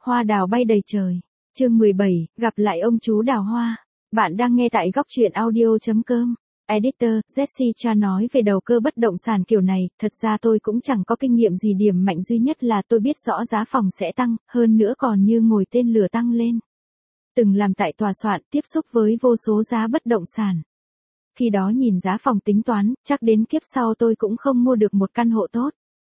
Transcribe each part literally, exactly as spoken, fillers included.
hoa đào bay đầy trời. Chương mười bảy, gặp lại ông chú đào hoa. Bạn đang nghe tại góc truyện audio chấm com. Editor, Jesse Cha nói về đầu cơ bất động sản kiểu này, thật ra tôi cũng chẳng có kinh nghiệm gì, điểm mạnh duy nhất là tôi biết rõ giá phòng sẽ tăng, hơn nữa còn như ngồi tên lửa tăng lên. Từng làm tại tòa soạn, tiếp xúc với vô số giá bất động sản. Khi đó nhìn giá phòng tính toán, chắc đến kiếp sau tôi cũng không mua được một căn hộ tốt.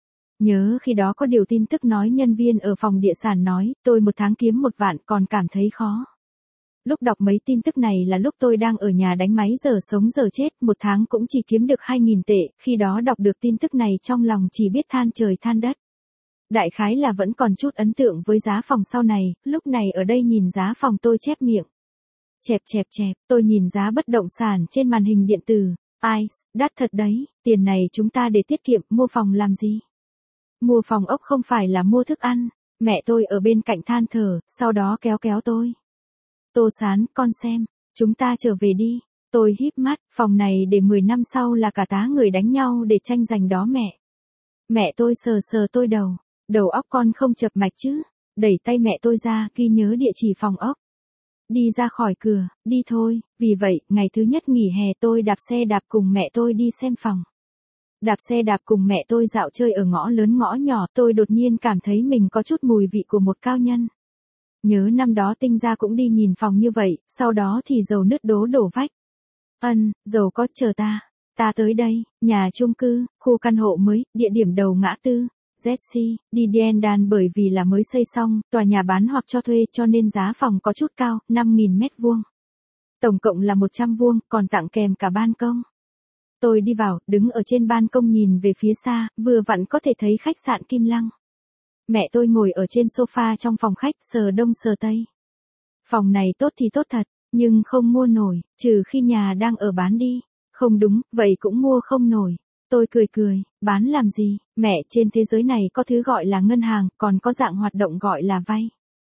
Nhớ khi đó có điều tin tức nói nhân viên ở phòng địa sản nói, tôi một tháng kiếm một vạn còn cảm thấy khó. Lúc đọc mấy tin tức này là lúc tôi đang ở nhà đánh máy giờ sống giờ chết, một tháng cũng chỉ kiếm được hai nghìn tệ, khi đó đọc được tin tức này trong lòng chỉ biết than trời than đất. Đại khái là vẫn còn chút ấn tượng với giá phòng sau này, lúc này ở đây nhìn giá phòng tôi chép miệng. Chẹp chẹp chẹp, tôi nhìn giá bất động sản trên màn hình điện tử, ai, đắt thật đấy, tiền này chúng ta để tiết kiệm, mua phòng làm gì? Mua phòng ốc không phải là mua thức ăn, mẹ tôi ở bên cạnh than thở, sau đó kéo kéo tôi. Tô Sán, con xem, chúng ta trở về đi. Tôi híp mắt, phòng này để mười năm sau là cả tá người đánh nhau để tranh giành đó mẹ. Mẹ tôi sờ sờ tôi đầu, đầu óc con không chập mạch chứ, đẩy tay mẹ tôi ra, ghi nhớ địa chỉ phòng ốc. Đi ra khỏi cửa, đi thôi, vì vậy, ngày thứ nhất nghỉ hè tôi đạp xe đạp cùng mẹ tôi đi xem phòng. Đạp xe đạp cùng mẹ tôi dạo chơi ở ngõ lớn ngõ nhỏ, tôi đột nhiên cảm thấy mình có chút mùi vị của một cao nhân. Nhớ năm đó Tinh Gia cũng đi nhìn phòng như vậy, sau đó thì dầu nứt đố đổ vách. Ân, dầu có, chờ ta. Ta tới đây, nhà chung cư, khu căn hộ mới, địa điểm đầu ngã tư. Jesse, đi Diendan bởi vì là mới xây xong, tòa nhà bán hoặc cho thuê cho nên giá phòng có chút cao, năm nghìn mét vuông. Tổng cộng là một trăm vuông, còn tặng kèm cả ban công. Tôi đi vào, đứng ở trên ban công nhìn về phía xa, vừa vặn có thể thấy khách sạn Kim Lăng. Mẹ tôi ngồi ở trên sofa trong phòng khách, sờ đông sờ tây. Phòng này tốt thì tốt thật, nhưng không mua nổi, trừ khi nhà đang ở bán đi. Không đúng, vậy cũng mua không nổi. Tôi cười cười, bán làm gì, mẹ, trên thế giới này có thứ gọi là ngân hàng, còn có dạng hoạt động gọi là vay.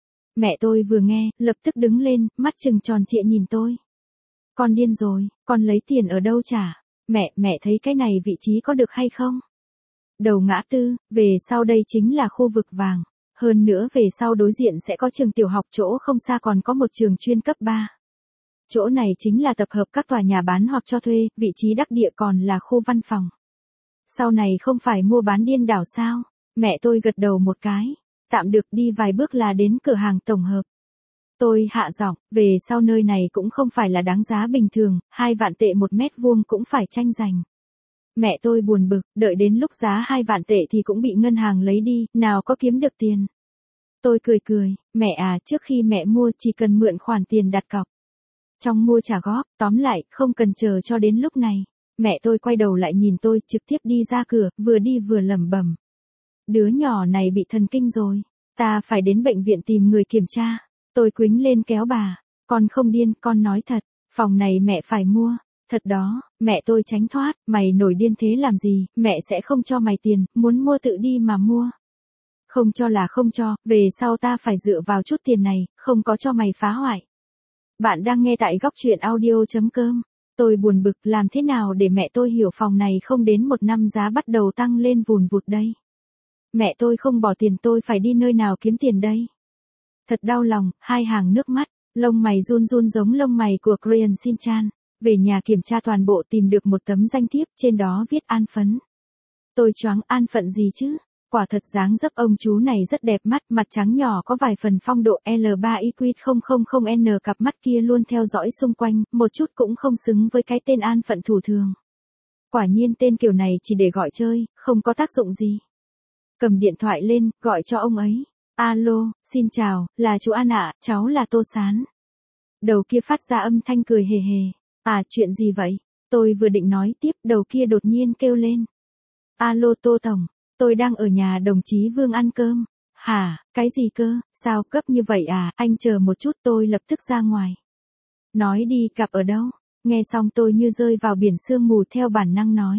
Mẹ tôi vừa nghe, lập tức đứng lên, mắt trừng tròn trịa nhìn tôi. Con điên rồi, con lấy tiền ở đâu trả? Mẹ, mẹ thấy cái này vị trí có được hay không? Đầu ngã tư, về sau đây chính là khu vực vàng. Hơn nữa về sau đối diện sẽ có trường tiểu học, chỗ không xa còn có một trường chuyên cấp ba. Chỗ này chính là tập hợp các tòa nhà bán hoặc cho thuê, vị trí đắc địa còn là khu văn phòng. Sau này không phải mua bán điên đảo sao? Mẹ tôi gật đầu một cái. Tạm được, đi vài bước là đến cửa hàng tổng hợp. Tôi hạ giọng, về sau nơi này cũng không phải là đáng giá bình thường, hai vạn tệ một mét vuông cũng phải tranh giành. Mẹ tôi buồn bực, đợi đến lúc giá hai vạn tệ thì cũng bị ngân hàng lấy đi, nào có kiếm được tiền. Tôi cười cười, mẹ à, trước khi mẹ mua chỉ cần mượn khoản tiền đặt cọc. Trong mua trả góp, tóm lại, không cần chờ cho đến lúc này. Mẹ tôi quay đầu lại nhìn tôi, trực tiếp đi ra cửa, vừa đi vừa lẩm bẩm. Đứa nhỏ này bị thần kinh rồi, ta phải đến bệnh viện tìm người kiểm tra. Tôi quýnh lên kéo bà, con không điên, con nói thật, phòng này mẹ phải mua. Thật đó, mẹ tôi tránh thoát, mày nổi điên thế làm gì, mẹ sẽ không cho mày tiền, muốn mua tự đi mà mua. Không cho là không cho, về sau ta phải dựa vào chút tiền này, không có cho mày phá hoại. Bạn đang nghe tại góc truyện audio chấm com. Tôi buồn bực, làm thế nào để mẹ tôi hiểu phòng này không đến một năm giá bắt đầu tăng lên vùn vụt đây. Mẹ tôi không bỏ tiền, tôi phải đi nơi nào kiếm tiền đây. Thật đau lòng, hai hàng nước mắt, lông mày run run giống lông mày của Crayon Shin-chan. Về nhà kiểm tra toàn bộ, tìm được một tấm danh thiếp, trên đó viết an phấn. Tôi choáng, an phận gì chứ? Quả thật dáng dấp ông chú này rất đẹp mắt, mặt trắng nhỏ có vài phần phong độ, L ba E Q không không không N, cặp mắt kia luôn theo dõi xung quanh, một chút cũng không xứng với cái tên an phận thủ thường. Quả nhiên tên kiểu này chỉ để gọi chơi, không có tác dụng gì. Cầm điện thoại lên, gọi cho ông ấy. Alo, xin chào, là chú An ạ, cháu là Tô Sán. Đầu kia phát ra âm thanh cười hề hề. À, chuyện gì vậy? Tôi vừa định nói tiếp, đầu kia đột nhiên kêu lên. Alo Tô Tổng, tôi đang ở nhà đồng chí Vương ăn cơm. Hả, cái gì cơ, sao cấp như vậy à, anh chờ một chút, tôi lập tức ra ngoài. Nói đi, gặp ở đâu? Nghe xong tôi như rơi vào biển sương mù, theo bản năng nói.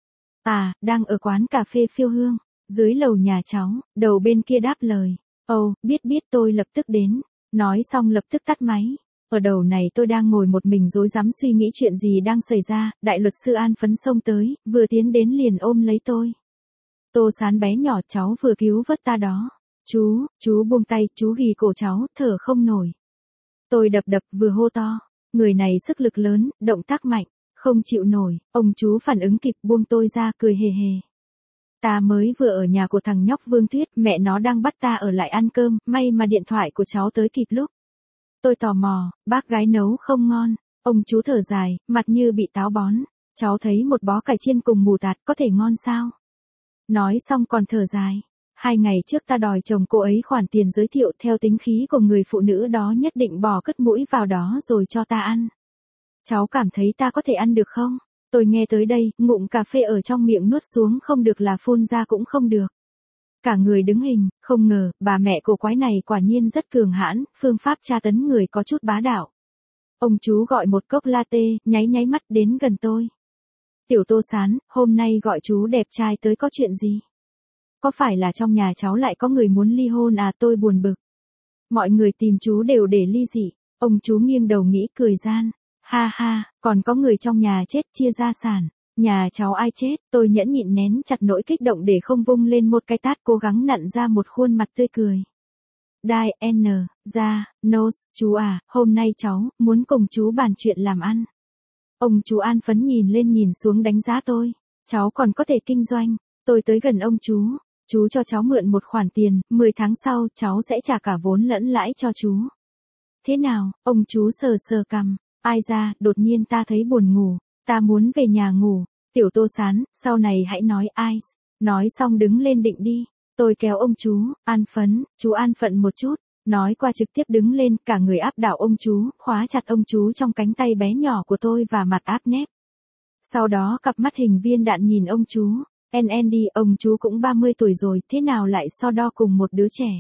À, đang ở quán cà phê Phiêu Hương, dưới lầu nhà cháu. Đầu bên kia đáp lời. Ồ, oh, biết biết, tôi lập tức đến. Nói xong lập tức tắt máy. Ở đầu này tôi đang ngồi một mình rối rắm suy nghĩ chuyện gì đang xảy ra, đại luật sư An phấn xông tới, vừa tiến đến liền ôm lấy tôi. Tô Sán bé nhỏ, cháu vừa cứu vớt ta đó. Chú, chú buông tay, chú ghì cổ cháu, thở không nổi. Tôi đập đập vừa hô to. Người này sức lực lớn, động tác mạnh, không chịu nổi, ông chú phản ứng kịp buông tôi ra cười hề hề. Ta mới vừa ở nhà của thằng nhóc Vương Tuyết, mẹ nó đang bắt ta ở lại ăn cơm, may mà điện thoại của cháu tới kịp lúc. Tôi tò mò, bác gái nấu không ngon, ông chú thở dài, mặt như bị táo bón, cháu thấy một bó cải chiên cùng mù tạt có thể ngon sao? Nói xong còn thở dài. Hai ngày trước ta đòi chồng cô ấy khoản tiền giới thiệu theo tính khí của người phụ nữ đó nhất định bỏ cất mũi vào đó rồi cho ta ăn. Cháu cảm thấy ta có thể ăn được không? Tôi nghe tới đây, ngụm cà phê ở trong miệng nuốt xuống không được là phun ra cũng không được. Cả người đứng hình, không ngờ, bà mẹ cổ quái này quả nhiên rất cường hãn, phương pháp tra tấn người có chút bá đạo. Ông chú gọi một cốc latte, nháy nháy mắt đến gần tôi. Tiểu Tô Sán, hôm nay gọi chú đẹp trai tới có chuyện gì? Có phải là trong nhà cháu lại có người muốn ly hôn à? Tôi buồn bực. Mọi người tìm chú đều để ly dị. Ông chú nghiêng đầu nghĩ cười gian. Ha ha, còn có người trong nhà chết chia gia sản. Nhà cháu ai chết? Tôi nhẫn nhịn nén chặt nỗi kích động để không vung lên một cái tát, cố gắng nặn ra một khuôn mặt tươi cười. Đai N, ra, Nose, chú à, hôm nay cháu muốn cùng chú bàn chuyện làm ăn. Ông chú an phấn nhìn lên nhìn xuống đánh giá tôi. Cháu còn có thể kinh doanh. Tôi tới gần ông chú. Chú cho cháu mượn một khoản tiền, mười tháng sau cháu sẽ trả cả vốn lẫn lãi cho chú. Thế nào? Ông chú sờ sờ cằm. Ai ra, đột nhiên ta thấy buồn ngủ. Ta muốn về nhà ngủ. Tiểu Tô Sán, sau này hãy nói ai. Nói xong đứng lên định đi. Tôi kéo ông chú, an phấn, chú an phận một chút. Nói qua trực tiếp đứng lên, cả người áp đảo ông chú, khóa chặt ông chú trong cánh tay bé nhỏ của tôi và mặt áp nép. Sau đó cặp mắt hình viên đạn nhìn ông chú. en en đi, ông chú cũng ba mươi tuổi rồi, thế nào lại so đo cùng một đứa trẻ.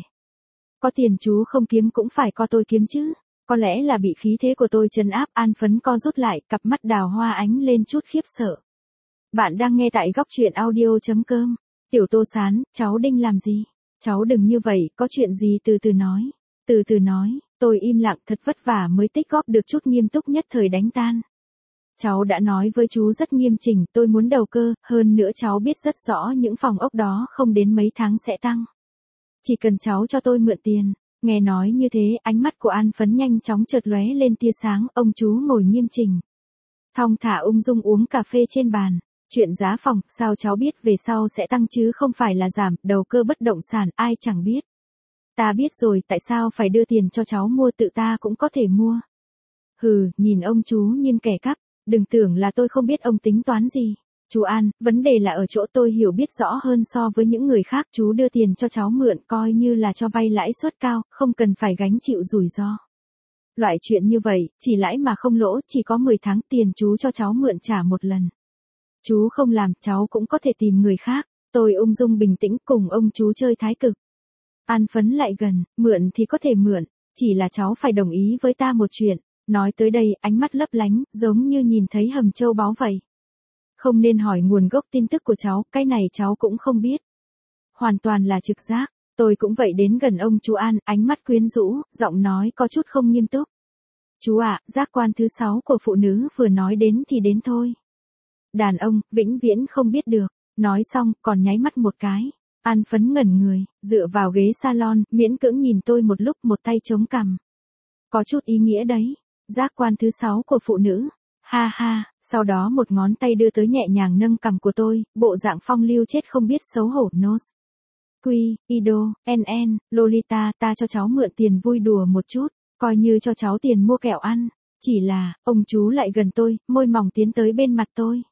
Có tiền chú không kiếm cũng phải có tôi kiếm chứ. Có lẽ là bị khí thế của tôi trấn áp, an phấn co rút lại, cặp mắt đào hoa ánh lên chút khiếp sợ. Bạn đang nghe tại góc truyện audio chấm com. Tiểu Tô Sán, cháu định làm gì? Cháu đừng như vậy, có chuyện gì từ từ nói. Từ từ nói, tôi im lặng thật vất vả mới tích góp được chút nghiêm túc nhất thời đánh tan. Cháu đã nói với chú rất nghiêm chỉnh, tôi muốn đầu cơ, hơn nữa cháu biết rất rõ những phòng ốc đó không đến mấy tháng sẽ tăng. Chỉ cần cháu cho tôi mượn tiền. Nghe nói như thế, ánh mắt của an phấn nhanh chóng chợt lóe lên tia sáng, ông chú ngồi nghiêm chỉnh. Thong thả ung dung uống cà phê trên bàn. Chuyện giá phòng, sao cháu biết về sau sẽ tăng chứ không phải là giảm, đầu cơ bất động sản, ai chẳng biết. Ta biết rồi, tại sao phải đưa tiền cho cháu mua, tự ta cũng có thể mua. Hừ, nhìn ông chú như kẻ cắp, đừng tưởng là tôi không biết ông tính toán gì. Chú An, vấn đề là ở chỗ tôi hiểu biết rõ hơn so với những người khác, chú đưa tiền cho cháu mượn coi như là cho vay lãi suất cao, không cần phải gánh chịu rủi ro. Loại chuyện như vậy, chỉ lãi mà không lỗ, chỉ có mười tháng tiền chú cho cháu mượn trả một lần. Chú không làm, cháu cũng có thể tìm người khác. Tôi ung dung bình tĩnh cùng ông chú chơi thái cực. An phấn lại gần, mượn thì có thể mượn, chỉ là cháu phải đồng ý với ta một chuyện. Nói tới đây, ánh mắt lấp lánh, giống như nhìn thấy hầm châu báu vậy. Không nên hỏi nguồn gốc tin tức của cháu, cái này cháu cũng không biết. Hoàn toàn là trực giác. Tôi cũng vậy, đến gần ông chú An, ánh mắt quyến rũ, giọng nói có chút không nghiêm túc. Chú ạ, giác quan thứ sáu của phụ nữ vừa nói đến thì đến thôi. Đàn ông, vĩnh viễn không biết được. Nói xong, còn nháy mắt một cái. An phấn ngẩn người, dựa vào ghế salon, miễn cưỡng nhìn tôi một lúc, một tay chống cằm. Có chút ý nghĩa đấy. Giác quan thứ sáu của phụ nữ. Ha ha, sau đó một ngón tay đưa tới nhẹ nhàng nâng cằm của tôi, bộ dạng phong lưu chết không biết xấu hổ. Nose, Quy, Ido, en en, Lolita, ta cho cháu mượn tiền vui đùa một chút, coi như cho cháu tiền mua kẹo ăn. Chỉ là, ông chú lại gần tôi, môi mỏng tiến tới bên mặt tôi.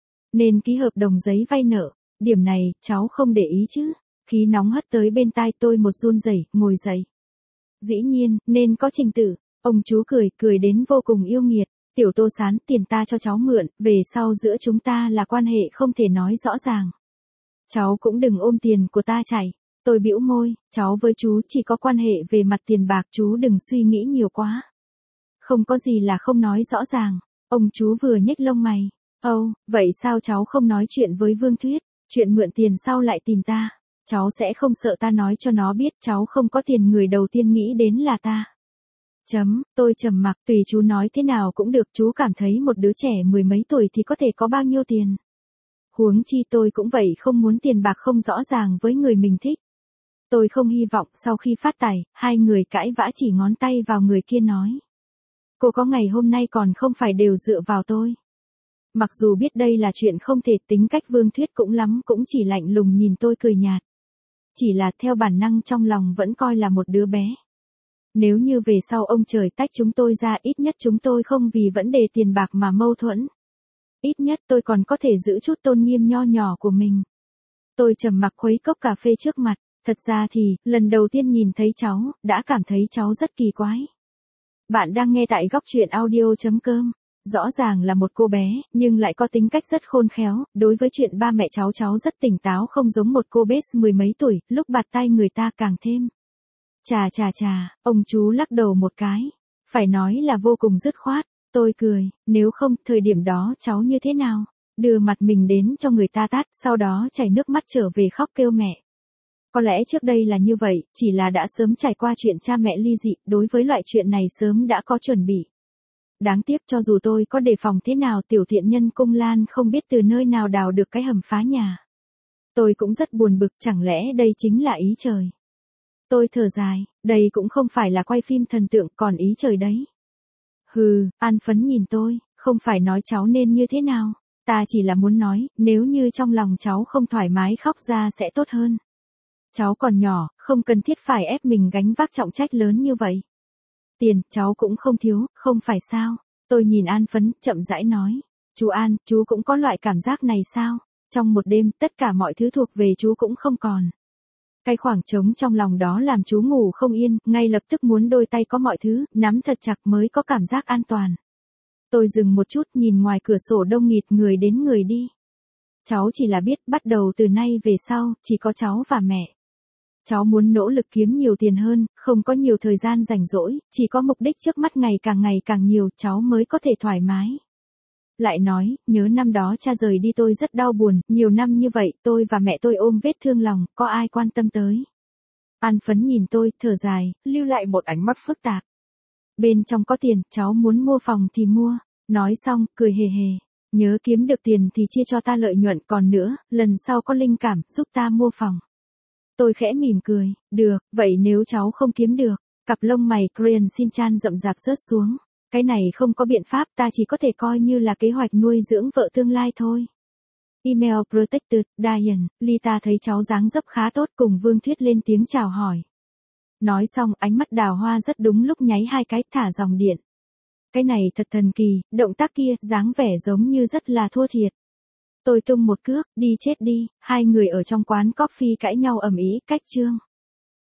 Nên ký hợp đồng giấy vay nợ, điểm này, cháu không để ý chứ. Khí nóng hất tới bên tai tôi một run rẩy, ngồi dậy. Dĩ nhiên, nên có trình tự. Ông chú cười, cười đến vô cùng yêu nghiệt. Tiểu Tô Sán, tiền ta cho cháu mượn, về sau giữa chúng ta là quan hệ không thể nói rõ ràng. Cháu cũng đừng ôm tiền của ta chạy. Tôi bĩu môi, cháu với chú chỉ có quan hệ về mặt tiền bạc, chú đừng suy nghĩ nhiều quá. Không có gì là không nói rõ ràng. Ông chú vừa nhếch lông mày. Âu, oh, vậy sao cháu không nói chuyện với Vương Tuyết? Chuyện mượn tiền sau lại tìm ta. Cháu sẽ không sợ ta nói cho nó biết cháu không có tiền, người đầu tiên nghĩ đến là ta. Chấm, tôi trầm mặc, tùy chú nói thế nào cũng được, chú cảm thấy một đứa trẻ mười mấy tuổi thì có thể có bao nhiêu tiền. Huống chi tôi cũng vậy, không muốn tiền bạc không rõ ràng với người mình thích. Tôi không hy vọng sau khi phát tài, hai người cãi vã chỉ ngón tay vào người kia nói. Cô có ngày hôm nay còn không phải đều dựa vào tôi. Mặc dù biết đây là chuyện không thể, tính cách Vương Thuyết cũng lắm cũng chỉ lạnh lùng nhìn tôi cười nhạt. Chỉ là theo bản năng trong lòng vẫn coi là một đứa bé. Nếu như về sau ông trời tách chúng tôi ra, ít nhất chúng tôi không vì vấn đề tiền bạc mà mâu thuẫn. Ít nhất tôi còn có thể giữ chút tôn nghiêm nho nhỏ của mình. Tôi trầm mặc khuấy cốc cà phê trước mặt. Thật ra thì, lần đầu tiên nhìn thấy cháu, đã cảm thấy cháu rất kỳ quái. Bạn đang nghe tại góc truyện audio chấm com. Rõ ràng là một cô bé, nhưng lại có tính cách rất khôn khéo, đối với chuyện ba mẹ cháu cháu rất tỉnh táo, không giống một cô bé mười mấy tuổi, lúc bạt tay người ta càng thêm. Chà chà chà, ông chú lắc đầu một cái. Phải nói là vô cùng dứt khoát. Tôi cười, nếu không, thời điểm đó cháu như thế nào? Đưa mặt mình đến cho người ta tát, sau đó chảy nước mắt trở về khóc kêu mẹ. Có lẽ trước đây là như vậy, chỉ là đã sớm trải qua chuyện cha mẹ ly dị, đối với loại chuyện này sớm đã có chuẩn bị. Đáng tiếc cho dù tôi có đề phòng thế nào, tiểu thiện nhân Cung Lan không biết từ nơi nào đào được cái hầm phá nhà. Tôi cũng rất buồn bực, chẳng lẽ đây chính là ý trời. Tôi thở dài, đây cũng không phải là quay phim thần tượng, còn ý trời đấy. Hừ, An Phấn nhìn tôi, không phải nói cháu nên như thế nào, ta chỉ là muốn nói, nếu như trong lòng cháu không thoải mái khóc ra sẽ tốt hơn. Cháu còn nhỏ, không cần thiết phải ép mình gánh vác trọng trách lớn như vậy. Tiền, cháu cũng không thiếu, không phải sao? Tôi nhìn An Phấn, chậm rãi nói. Chú An, chú cũng có loại cảm giác này sao? Trong một đêm, tất cả mọi thứ thuộc về chú cũng không còn. Cái khoảng trống trong lòng đó làm chú ngủ không yên, ngay lập tức muốn đôi tay có mọi thứ, nắm thật chặt mới có cảm giác an toàn. Tôi dừng một chút, nhìn ngoài cửa sổ đông nghịt người đến người đi. Cháu chỉ là biết, bắt đầu từ nay về sau, chỉ có cháu và mẹ. Cháu muốn nỗ lực kiếm nhiều tiền hơn, không có nhiều thời gian rảnh rỗi, chỉ có mục đích trước mắt ngày càng ngày càng nhiều, cháu mới có thể thoải mái. Lại nói, nhớ năm đó cha rời đi tôi rất đau buồn, nhiều năm như vậy, tôi và mẹ tôi ôm vết thương lòng, có ai quan tâm tới. An Phấn nhìn tôi, thở dài, lưu lại một ánh mắt phức tạp. Bên trong có tiền, cháu muốn mua phòng thì mua. Nói xong, cười hề hề. Nhớ kiếm được tiền thì chia cho ta lợi nhuận, còn nữa, lần sau có linh cảm, giúp ta mua phòng. Tôi khẽ mỉm cười, được, vậy nếu cháu không kiếm được, cặp lông mày Crayon Shin-chan rậm rạp rớt xuống. Cái này không có biện pháp, ta chỉ có thể coi như là kế hoạch nuôi dưỡng vợ tương lai thôi. Email Protected, Diane, Lita thấy cháu dáng dấp khá tốt, cùng Vương Thuyết lên tiếng chào hỏi. Nói xong, ánh mắt Đào Hoa rất đúng lúc nháy hai cái, thả dòng điện. Cái này thật thần kỳ, động tác kia, dáng vẻ giống như rất là thua thiệt. Tôi tung một cước, đi chết đi, hai người ở trong quán coffee cãi nhau ầm ĩ, cách chương.